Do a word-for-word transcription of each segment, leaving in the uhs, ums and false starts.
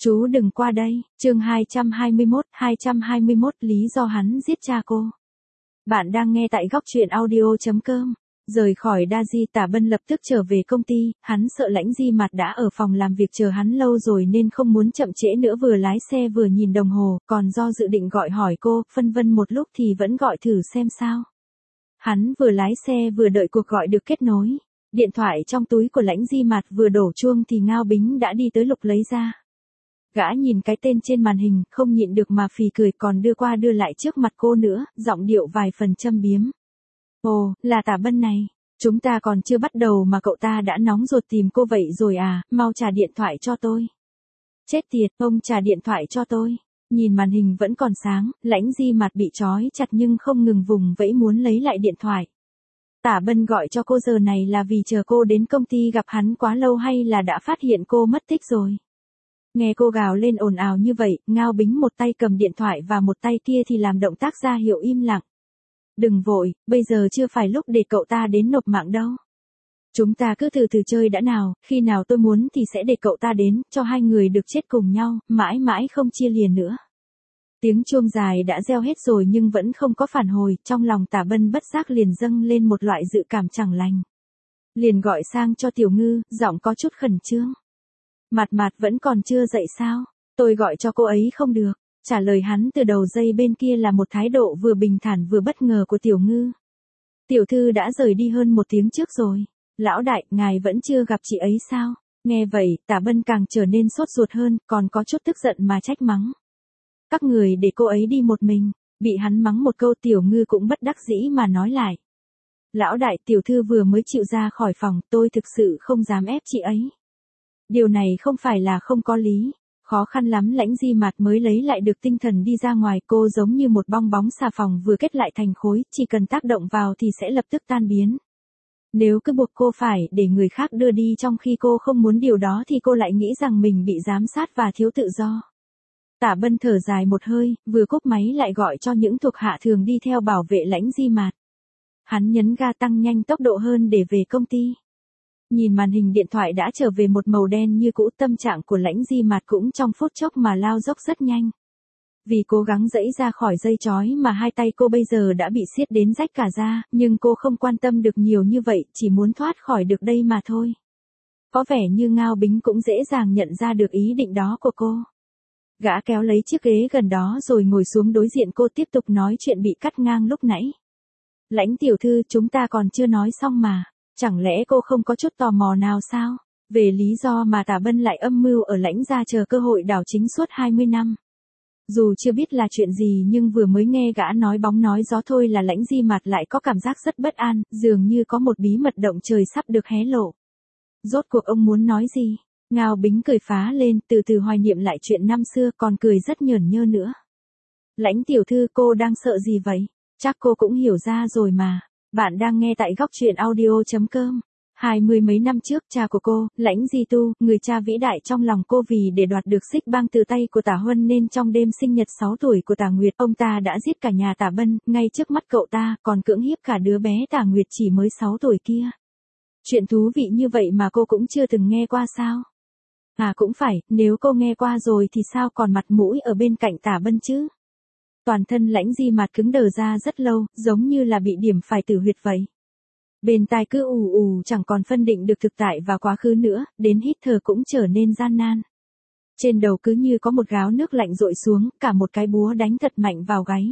Chú đừng qua đây, chương hai trăm hai mươi mốt, hai trăm hai mươi mốt lý do hắn giết cha cô. Bạn đang nghe tại góc truyện audio.com. Rời khỏi Daji, Tả Bân lập tức trở về công ty, hắn sợ Lãnh Di Mạt đã ở phòng làm việc chờ hắn lâu rồi nên không muốn chậm trễ nữa, vừa lái xe vừa nhìn đồng hồ, còn do dự định gọi hỏi cô, phân vân một lúc thì vẫn gọi thử xem sao. Hắn vừa lái xe vừa đợi cuộc gọi được kết nối. Điện thoại trong túi của Lãnh Di Mạt vừa đổ chuông thì Ngao Bính đã đi tới lục lấy ra. Gã nhìn cái tên trên màn hình, không nhịn được mà phì cười, còn đưa qua đưa lại trước mặt cô nữa, giọng điệu vài phần châm biếm. Ồ, là Tả Bân này. Chúng ta còn chưa bắt đầu mà cậu ta đã nóng ruột tìm cô vậy rồi à, mau trả điện thoại cho tôi. Chết tiệt, ông trả điện thoại cho tôi. Nhìn màn hình vẫn còn sáng, Lãnh Di Mạt bị trói chặt nhưng không ngừng vùng vẫy muốn lấy lại điện thoại. Tả Bân gọi cho cô giờ này là vì chờ cô đến công ty gặp hắn quá lâu hay là đã phát hiện cô mất tích rồi? Nghe cô gào lên ồn ào như vậy, Ngao Bính một tay cầm điện thoại và một tay kia thì làm động tác ra hiệu im lặng. Đừng vội, bây giờ chưa phải lúc để cậu ta đến nộp mạng đâu. Chúng ta cứ từ từ chơi đã nào, khi nào tôi muốn thì sẽ để cậu ta đến, cho hai người được chết cùng nhau, mãi mãi không chia lìa nữa. Tiếng chuông dài đã reo hết rồi nhưng vẫn không có phản hồi, trong lòng Tả Bân bất giác liền dâng lên một loại dự cảm chẳng lành. Liền gọi sang cho Tiểu Ngư, giọng có chút khẩn trương. Mạt Mạt vẫn còn chưa dậy sao? Tôi gọi cho cô ấy không được. Trả lời hắn từ đầu dây bên kia là một thái độ vừa bình thản vừa bất ngờ của Tiểu Ngư. Tiểu thư đã rời đi hơn một tiếng trước rồi. Lão đại, ngài vẫn chưa gặp chị ấy sao? Nghe vậy, Tả Bân càng trở nên sốt ruột hơn, còn có chút tức giận mà trách mắng. Các người để cô ấy đi một mình. Bị hắn mắng một câu, Tiểu Ngư cũng bất đắc dĩ mà nói lại. Lão đại, tiểu thư vừa mới chịu ra khỏi phòng, tôi thực sự không dám ép chị ấy. Điều này không phải là không có lý. Khó khăn lắm Lãnh Di Mạt mới lấy lại được tinh thần đi ra ngoài, cô giống như một bong bóng xà phòng vừa kết lại thành khối, chỉ cần tác động vào thì sẽ lập tức tan biến. Nếu cứ buộc cô phải để người khác đưa đi trong khi cô không muốn điều đó thì cô lại nghĩ rằng mình bị giám sát và thiếu tự do. Tả Bân thở dài một hơi, vừa cúp máy lại gọi cho những thuộc hạ thường đi theo bảo vệ Lãnh Di Mạt. Hắn nhấn ga tăng nhanh tốc độ hơn để về công ty. Nhìn màn hình điện thoại đã trở về một màu đen như cũ, tâm trạng của Lãnh Di Mạt cũng trong phút chốc mà lao dốc rất nhanh. Vì cố gắng giãy ra khỏi dây trói mà hai tay cô bây giờ đã bị siết đến rách cả da, nhưng cô không quan tâm được nhiều như vậy, chỉ muốn thoát khỏi được đây mà thôi. Có vẻ như Ngao Bính cũng dễ dàng nhận ra được ý định đó của cô. Gã kéo lấy chiếc ghế gần đó rồi ngồi xuống đối diện cô, tiếp tục nói chuyện bị cắt ngang lúc nãy. Lãnh tiểu thư, chúng ta còn chưa nói xong mà. Chẳng lẽ cô không có chút tò mò nào sao? Về lý do mà Tả Bân lại âm mưu ở Lãnh gia chờ cơ hội đảo chính suốt hai mươi năm. Dù chưa biết là chuyện gì nhưng vừa mới nghe gã nói bóng nói gió thôi là Lãnh Di Mạt lại có cảm giác rất bất an, dường như có một bí mật động trời sắp được hé lộ. Rốt cuộc ông muốn nói gì? Ngao Bính cười phá lên, từ từ hoài niệm lại chuyện năm xưa, còn cười rất nhởn nhơ nữa. Lãnh tiểu thư, cô đang sợ gì vậy? Chắc cô cũng hiểu ra rồi mà. Bạn đang nghe tại góc truyện audio.com. Hai mươi mấy năm trước, cha của cô, Lãnh Di Tu, người cha vĩ đại trong lòng cô, vì để đoạt được xích bang từ tay của Tả Huân nên trong đêm sinh nhật sáu tuổi của Tả Nguyệt, ông ta đã giết cả nhà Tả Bân, ngay trước mắt cậu ta, còn cưỡng hiếp cả đứa bé Tả Nguyệt chỉ mới sáu tuổi kia. Chuyện thú vị như vậy mà cô cũng chưa từng nghe qua sao? À cũng phải, nếu cô nghe qua rồi thì sao còn mặt mũi ở bên cạnh Tả Bân chứ? Toàn thân Lãnh Di Mạt cứng đờ ra rất lâu, giống như là bị điểm phải tử huyệt vậy. Bên tai cứ ù ù, chẳng còn phân định được thực tại và quá khứ nữa, đến hít thở cũng trở nên gian nan. Trên đầu cứ như có một gáo nước lạnh dội xuống, cả một cái búa đánh thật mạnh vào gáy.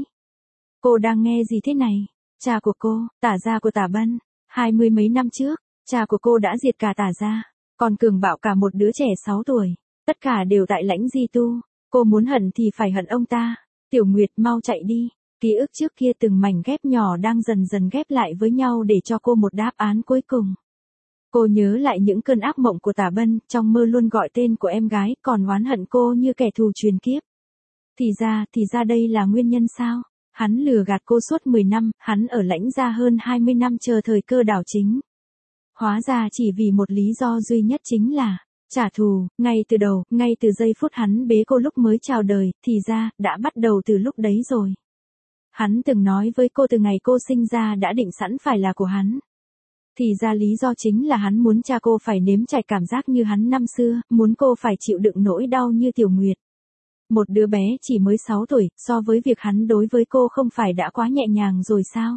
Cô đang nghe gì thế này? Cha của cô, Tả gia của Tả Bân, hai mươi mấy năm trước, cha của cô đã diệt cả Tả gia, còn cường bạo cả một đứa trẻ sáu tuổi. Tất cả đều tại Lãnh Di Tu. Cô muốn hận thì phải hận ông ta. Tiểu Nguyệt, mau chạy đi. Ký ức trước kia từng mảnh ghép nhỏ đang dần dần ghép lại với nhau để cho cô một đáp án cuối cùng. Cô nhớ lại những cơn ác mộng của Tả Bân, trong mơ luôn gọi tên của em gái, còn oán hận cô như kẻ thù truyền kiếp. Thì ra, thì ra đây là nguyên nhân sao? Hắn lừa gạt cô suốt mười năm, hắn ở Lãnh gia hơn hai mươi năm chờ thời cơ đảo chính. Hóa ra chỉ vì một lý do duy nhất, chính là trả thù. Ngay từ đầu, ngay từ giây phút hắn bế cô lúc mới chào đời, thì ra, đã bắt đầu từ lúc đấy rồi. Hắn từng nói với cô từ ngày cô sinh ra đã định sẵn phải là của hắn. Thì ra lý do chính là hắn muốn cha cô phải nếm trải cảm giác như hắn năm xưa, muốn cô phải chịu đựng nỗi đau như Tiểu Nguyệt. Một đứa bé chỉ mới sáu tuổi, so với việc hắn đối với cô không phải đã quá nhẹ nhàng rồi sao?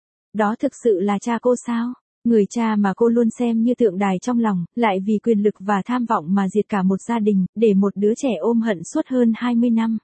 Đó thực sự là cha cô sao? Người cha mà cô luôn xem như tượng đài trong lòng, lại vì quyền lực và tham vọng mà diệt cả một gia đình, để một đứa trẻ ôm hận suốt hơn hai mươi năm.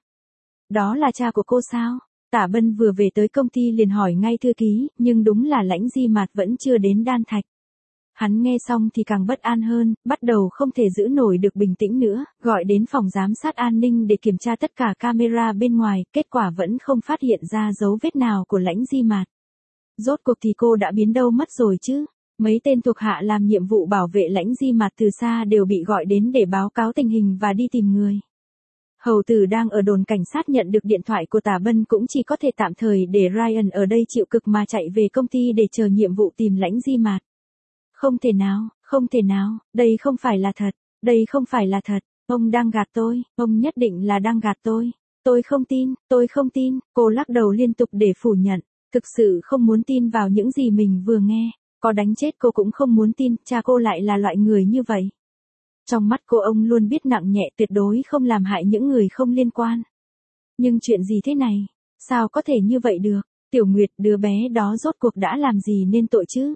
Đó là cha của cô sao? Tả Bân vừa về tới công ty liền hỏi ngay thư ký, nhưng đúng là Lãnh Di Mạt vẫn chưa đến Đan Thạch. Hắn nghe xong thì càng bất an hơn, bắt đầu không thể giữ nổi được bình tĩnh nữa, gọi đến phòng giám sát an ninh để kiểm tra tất cả camera bên ngoài, kết quả vẫn không phát hiện ra dấu vết nào của Lãnh Di Mạt. Rốt cuộc thì cô đã biến đâu mất rồi chứ? Mấy tên thuộc hạ làm nhiệm vụ bảo vệ Lãnh Di Mạt từ xa đều bị gọi đến để báo cáo tình hình và đi tìm người. Hầu tử đang ở đồn cảnh sát nhận được điện thoại của Tả Bân cũng chỉ có thể tạm thời để Ryan ở đây chịu cực mà chạy về công ty để chờ nhiệm vụ tìm Lãnh Di Mạt. Không thể nào, không thể nào, đây không phải là thật, đây không phải là thật, ông đang gạt tôi, ông nhất định là đang gạt tôi. Tôi không tin, tôi không tin, cô lắc đầu liên tục để phủ nhận, thực sự không muốn tin vào những gì mình vừa nghe, có đánh chết cô cũng không muốn tin, cha cô lại là loại người như vậy. Trong mắt cô ông luôn biết nặng nhẹ, tuyệt đối không làm hại những người không liên quan. Nhưng chuyện gì thế này? Sao có thể như vậy được? Tiểu Nguyệt, đứa bé đó rốt cuộc đã làm gì nên tội chứ?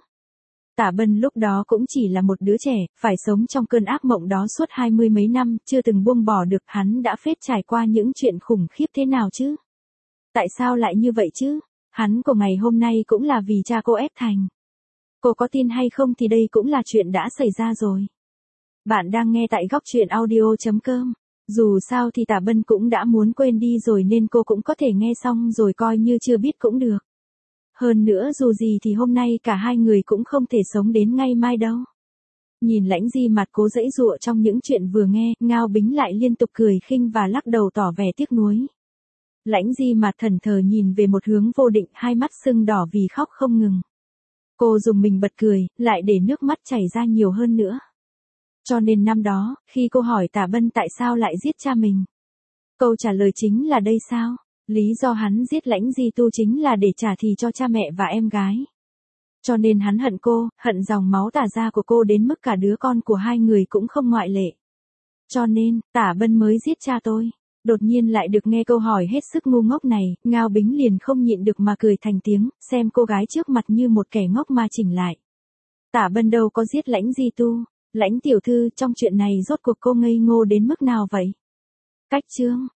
Tả Bân lúc đó cũng chỉ là một đứa trẻ, phải sống trong cơn ác mộng đó suốt hai mươi mấy năm, chưa từng buông bỏ được, hắn đã phết trải qua những chuyện khủng khiếp thế nào chứ? Tại sao lại như vậy chứ? Hắn của ngày hôm nay cũng là vì cha cô ép thành. Cô có tin hay không thì đây cũng là chuyện đã xảy ra rồi. Bạn đang nghe tại góc truyện audio chấm com. Dù sao thì Tả Bân cũng đã muốn quên đi rồi nên cô cũng có thể nghe xong rồi coi như chưa biết cũng được. Hơn nữa dù gì thì hôm nay cả hai người cũng không thể sống đến ngày mai đâu. Nhìn Lãnh Di Mạt cố giãy giụa trong những chuyện vừa nghe, Ngao Bính lại liên tục cười khinh và lắc đầu tỏ vẻ tiếc nuối. Lãnh Di Mạt thẫn thờ nhìn về một hướng vô định, hai mắt sưng đỏ vì khóc không ngừng. Cô dùng mình bật cười, lại để nước mắt chảy ra nhiều hơn nữa. Cho nên năm đó, khi cô hỏi Tả Bân tại sao lại giết cha mình, câu trả lời chính là đây sao? Lý do hắn giết Lãnh Di Tu chính là để trả thù cho cha mẹ và em gái. Cho nên hắn hận cô, hận dòng máu Tả gia của cô đến mức cả đứa con của hai người cũng không ngoại lệ. Cho nên, Tả Bân mới giết cha tôi. Đột nhiên lại được nghe câu hỏi hết sức ngu ngốc này, Ngao Bính liền không nhịn được mà cười thành tiếng, xem cô gái trước mặt như một kẻ ngốc mà chỉnh lại. Tả Bân đâu có giết Lãnh Di Tu. Lãnh tiểu thư, trong chuyện này rốt cuộc cô ngây ngô đến mức nào vậy? Cách chương